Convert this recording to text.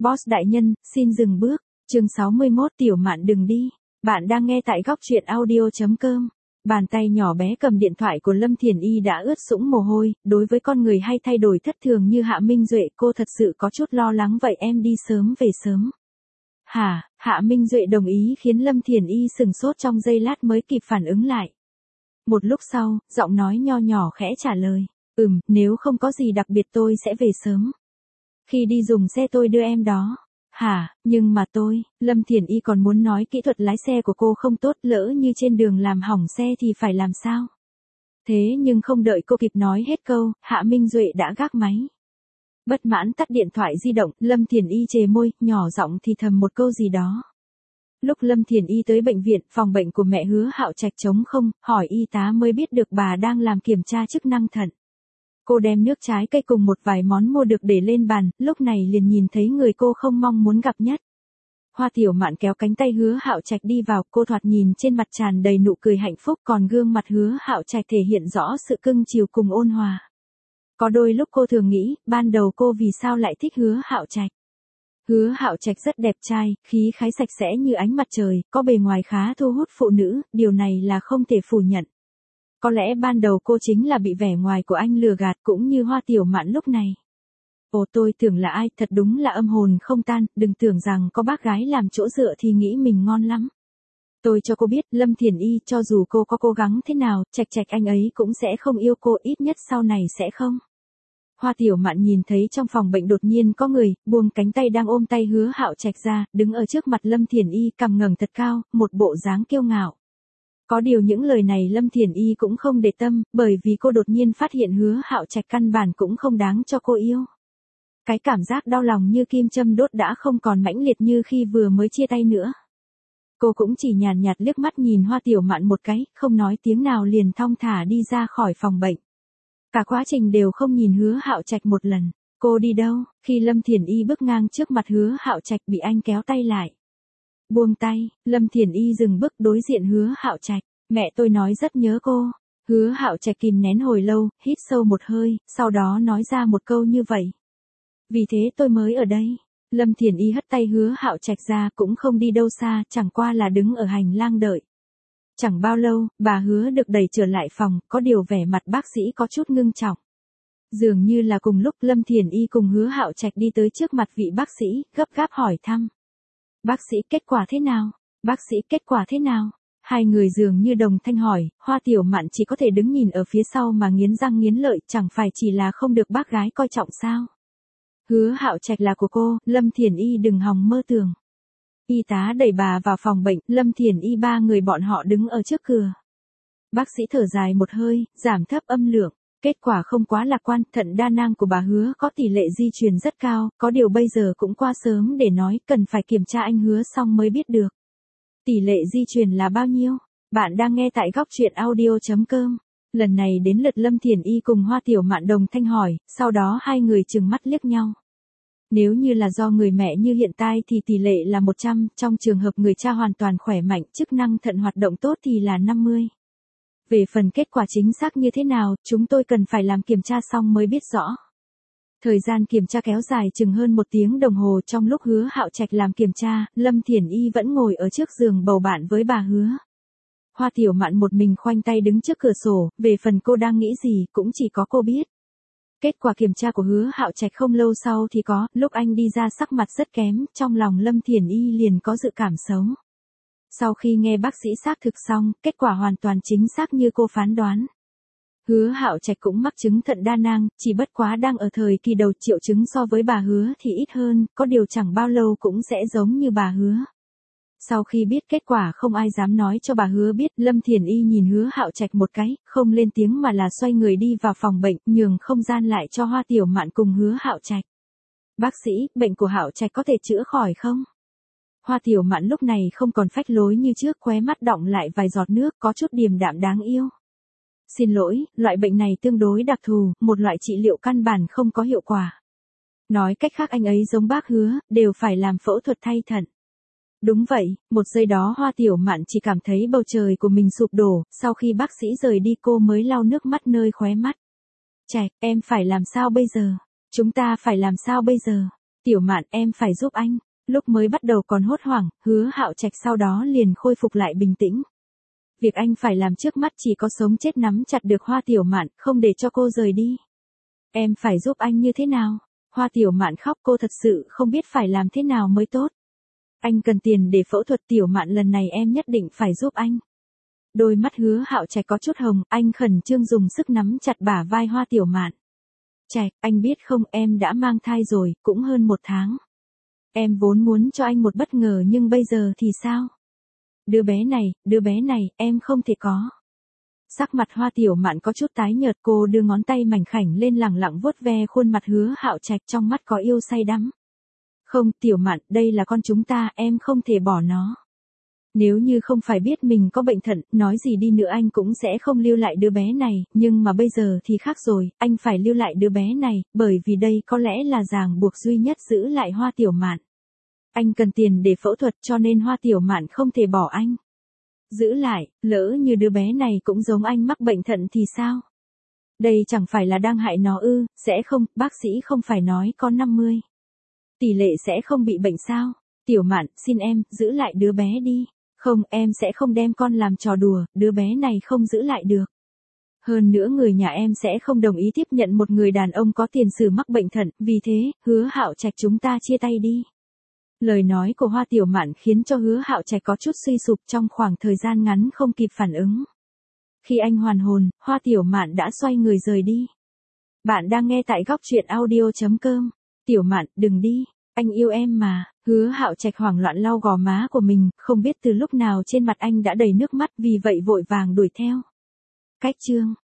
Boss đại nhân, xin dừng bước. Chương 61 Tiểu Mạn đừng đi. Bạn đang nghe tại góc truyện audio.com. Bàn tay nhỏ bé cầm điện thoại của Lâm Thiền Y đã ướt sũng mồ hôi, đối với con người hay thay đổi thất thường như Hạ Minh Duệ cô thật sự có chút lo lắng vậy em đi sớm về sớm. Hả, Hạ Minh Duệ đồng ý khiến Lâm Thiền Y sừng sốt trong giây lát mới kịp phản ứng lại. Một lúc sau, giọng nói nho nhỏ khẽ trả lời, nếu không có gì đặc biệt tôi sẽ về sớm. Khi đi dùng xe tôi đưa em đó. Hả, nhưng mà Lâm Thiền Y còn muốn nói kỹ thuật lái xe của cô không tốt, lỡ như trên đường làm hỏng xe thì phải làm sao? Thế nhưng không đợi cô kịp nói hết câu, Hạ Minh Duệ đã gác máy. Bất mãn tắt điện thoại di động, Lâm Thiền Y chề môi, nhỏ giọng thì thầm một câu gì đó. Lúc Lâm Thiền Y tới bệnh viện, phòng bệnh của mẹ Hứa Hạo Trạch trống không, hỏi y tá mới biết được bà đang làm kiểm tra chức năng thận. Cô đem nước trái cây cùng một vài món mua được để lên bàn, lúc này liền nhìn thấy người cô không mong muốn gặp nhất. Hoa Tiểu Mạn kéo cánh tay Hứa Hạo Trạch đi vào, cô thoạt nhìn trên mặt tràn đầy nụ cười hạnh phúc, còn gương mặt Hứa Hạo Trạch thể hiện rõ sự cưng chiều cùng ôn hòa. Có đôi lúc cô thường nghĩ, ban đầu cô vì sao lại thích Hứa Hạo Trạch. Hứa Hạo Trạch rất đẹp trai, khí khái sạch sẽ như ánh mặt trời, có bề ngoài khá thu hút phụ nữ, điều này là không thể phủ nhận. Có lẽ ban đầu cô chính là bị vẻ ngoài của anh lừa gạt cũng như Hoa Tiểu Mạn lúc này. Ồ, tôi tưởng là ai, thật đúng là âm hồn không tan, đừng tưởng rằng có bác gái làm chỗ dựa thì nghĩ mình ngon lắm. Tôi cho cô biết, Lâm Thiền Y, cho dù cô có cố gắng thế nào, Trạch anh ấy cũng sẽ không yêu cô, ít nhất sau này sẽ không. Hoa Tiểu Mạn nhìn thấy trong phòng bệnh đột nhiên có người, buông cánh tay đang ôm tay Hứa Hạo Trạch ra, đứng ở trước mặt Lâm Thiền Y, cằm ngẩng thật cao, một bộ dáng kiêu ngạo. Có điều những lời này Lâm Thiền Y cũng không để tâm, bởi vì cô đột nhiên phát hiện Hứa Hạo Trạch căn bản cũng không đáng cho cô yêu. Cái cảm giác đau lòng như kim châm đốt đã không còn mãnh liệt như khi vừa mới chia tay nữa. Cô cũng chỉ nhàn nhạt liếc mắt nhìn Hoa Tiểu Mạn một cái, không nói tiếng nào liền thong thả đi ra khỏi phòng bệnh. Cả quá trình đều không nhìn Hứa Hạo Trạch một lần. Cô đi đâu? Khi Lâm Thiền Y bước ngang trước mặt Hứa Hạo Trạch bị anh kéo tay lại. Buông tay, Lâm Thiền Y dừng bước đối diện Hứa Hạo Trạch. Mẹ tôi nói rất nhớ cô. Hứa Hạo Trạch kìm nén hồi lâu, hít sâu một hơi, sau đó nói ra một câu như vậy. Vì thế tôi mới ở đây. Lâm Thiền Y hất tay Hứa Hạo Trạch ra, cũng không đi đâu xa, chẳng qua là đứng ở hành lang đợi. Chẳng bao lâu, bà Hứa được đẩy trở lại phòng, có điều vẻ mặt bác sĩ có chút ngưng trọng. Dường như là cùng lúc Lâm Thiền Y cùng Hứa Hạo Trạch đi tới trước mặt vị bác sĩ, gấp gáp hỏi thăm. Bác sĩ, kết quả thế nào? Bác sĩ, kết quả thế nào? Hai người dường như đồng thanh hỏi, Hoa Tiểu Mạn chỉ có thể đứng nhìn ở phía sau mà nghiến răng nghiến lợi, chẳng phải chỉ là không được bác gái coi trọng sao? Hứa Hạo Trạch là của cô, Lâm Thiền Y đừng hòng mơ tưởng. Y tá đẩy bà vào phòng bệnh, Lâm Thiền Y ba người bọn họ đứng ở trước cửa. Bác sĩ thở dài một hơi, giảm thấp âm lượng. Kết quả không quá lạc quan, thận đa nang của bà Hứa có tỷ lệ di truyền rất cao, có điều bây giờ cũng quá sớm để nói, cần phải kiểm tra anh Hứa xong mới biết được. Tỷ lệ di truyền là bao nhiêu? Bạn đang nghe tại góc truyện audio.com. Lần này đến lượt Lâm Thiền Y cùng Hoa Tiểu Mạn đồng thanh hỏi, sau đó hai người trừng mắt liếc nhau. Nếu như là do người mẹ như hiện tại thì tỷ lệ là 100, trong trường hợp người cha hoàn toàn khỏe mạnh, chức năng thận hoạt động tốt thì là 50. Về phần kết quả chính xác như thế nào, chúng tôi cần phải làm kiểm tra xong mới biết rõ. Thời gian kiểm tra kéo dài chừng hơn 1 tiếng đồng hồ, trong lúc Hứa Hạo Trạch làm kiểm tra, Lâm Thiền Y vẫn ngồi ở trước giường bầu bạn với bà Hứa. Hoa Tiểu Mạn một mình khoanh tay đứng trước cửa sổ, về phần cô đang nghĩ gì cũng chỉ có cô biết. Kết quả kiểm tra của Hứa Hạo Trạch không lâu sau thì có, lúc anh đi ra sắc mặt rất kém, trong lòng Lâm Thiền Y liền có dự cảm xấu. Sau khi nghe bác sĩ xác thực xong, kết quả hoàn toàn chính xác như cô phán đoán. Hứa Hạo Trạch cũng mắc chứng thận đa nang, chỉ bất quá đang ở thời kỳ đầu, triệu chứng so với bà Hứa thì ít hơn, có điều chẳng bao lâu cũng sẽ giống như bà Hứa. Sau khi biết kết quả không ai dám nói cho bà Hứa biết, Lâm Thiền Y nhìn Hứa Hạo Trạch một cái, không lên tiếng mà là xoay người đi vào phòng bệnh, nhường không gian lại cho Hoa Tiểu Mạn cùng Hứa Hạo Trạch. Bác sĩ, bệnh của Hạo Trạch có thể chữa khỏi không? Hoa Tiểu Mạn lúc này không còn phách lối như trước, khóe mắt đọng lại vài giọt nước, có chút điềm đạm đáng yêu. Xin lỗi, loại bệnh này tương đối đặc thù, một loại trị liệu căn bản không có hiệu quả. Nói cách khác anh ấy giống bác Hứa, đều phải làm phẫu thuật thay thận. Đúng vậy, một giây đó Hoa Tiểu Mạn chỉ cảm thấy bầu trời của mình sụp đổ, sau khi bác sĩ rời đi cô mới lau nước mắt nơi khóe mắt. Trạch, em phải làm sao bây giờ? Chúng ta phải làm sao bây giờ? Tiểu Mạn, em phải giúp anh. Lúc mới bắt đầu còn hốt hoảng, Hứa Hạo Trạch sau đó liền khôi phục lại bình tĩnh. Việc anh phải làm trước mắt chỉ có sống chết nắm chặt được Hoa Tiểu Mạn, không để cho cô rời đi. Em phải giúp anh như thế nào? Hoa Tiểu Mạn khóc, cô thật sự không biết phải làm thế nào mới tốt. Anh cần tiền để phẫu thuật. Tiểu Mạn, lần này em nhất định phải giúp anh. Đôi mắt Hứa Hạo Trạch có chút hồng, anh khẩn trương dùng sức nắm chặt bả vai Hoa Tiểu Mạn. Trạch, anh biết không, em đã mang thai rồi, cũng hơn 1 tháng. Em vốn muốn cho anh một bất ngờ nhưng bây giờ thì sao? Đứa bé này, em không thể có. Sắc mặt Hoa Tiểu Mạn có chút tái nhợt, cô đưa ngón tay mảnh khảnh lên lẳng lặng vuốt ve khuôn mặt Hứa Hạo Trạch, trong mắt có yêu say đắm. Không, Tiểu Mạn, đây là con chúng ta, em không thể bỏ nó. Nếu như không phải biết mình có bệnh thận, nói gì đi nữa anh cũng sẽ không lưu lại đứa bé này, nhưng mà bây giờ thì khác rồi, anh phải lưu lại đứa bé này, bởi vì đây có lẽ là ràng buộc duy nhất giữ lại Hoa Tiểu Mạn. Anh cần tiền để phẫu thuật cho nên Hoa Tiểu Mạn không thể bỏ anh. Giữ lại, lỡ như đứa bé này cũng giống anh mắc bệnh thận thì sao? Đây chẳng phải là đang hại nó ư? Sẽ không, bác sĩ không phải nói có 50. Tỷ lệ sẽ không bị bệnh sao? Tiểu Mạn, xin em, giữ lại đứa bé đi. Không, em sẽ không đem con làm trò đùa, đứa bé này không giữ lại được. Hơn nữa người nhà em sẽ không đồng ý tiếp nhận một người đàn ông có tiền sử mắc bệnh thận, vì thế, Hứa Hạo Trạch, chúng ta chia tay đi. Lời nói của Hoa Tiểu Mạn khiến cho Hứa Hạo Trạch có chút suy sụp, trong khoảng thời gian ngắn không kịp phản ứng. Khi anh hoàn hồn, Hoa Tiểu Mạn đã xoay người rời đi. Bạn đang nghe tại góc truyện audio.com. Tiểu Mạn, đừng đi, anh yêu em mà. Hứa Hạo Trạch hoảng loạn lau gò má của mình, không biết từ lúc nào trên mặt anh đã đầy nước mắt, vì vậy vội vàng đuổi theo. Cách chương